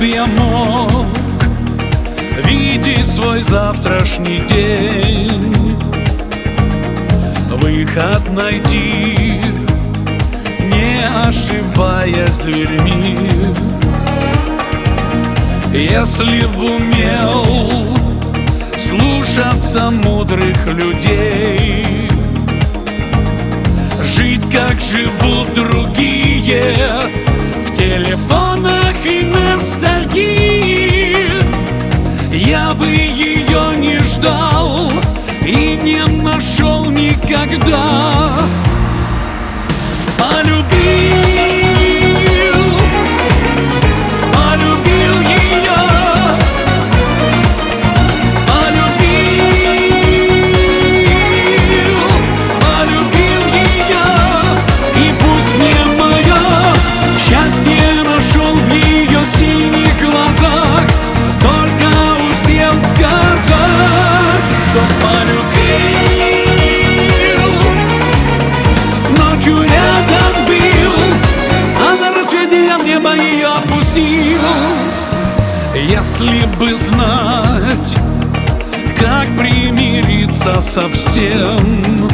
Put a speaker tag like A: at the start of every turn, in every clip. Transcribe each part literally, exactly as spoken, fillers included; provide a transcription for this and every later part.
A: я мог видеть свой завтрашний день, выход найти, не ошибаясь дверьми. Если б умел слушаться мудрых людей, жить, как живут другие, в телефонах и ностальгии, я бы ее не ждал и не нашел никогда. Полюбил, полюбил ее, полюбил, полюбил ее, и пусть не мое счастье нашел в ее синих глазах, только успел сказать, что полюбил. Ночью рядом был, а на рассвете я в небо ее опустил. Если бы знать, как примириться со всем,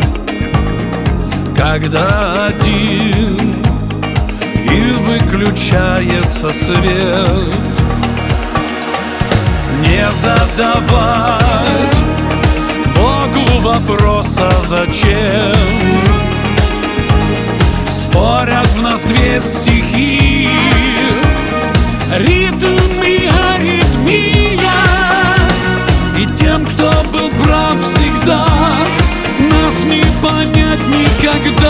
A: когда один и выключается свет, не задавать Богу вопроса зачем. Спорят в нас две стихии, ритм и аритмия, и тем, кто был прав всегда, нас не понять никогда.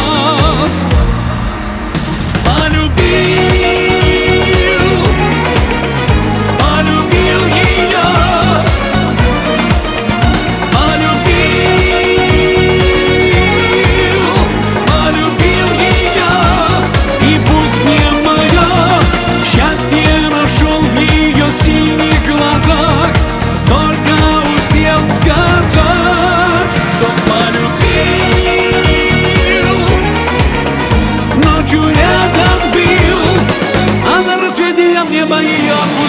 A: Полюбил, полюбил ее, полюбил, полюбил ее, и пусть не мое счастье нашел в ее синих глазах, только успел сказать, что полюбил. Ночью рядом был, а на рассвете я в небо ее опустил.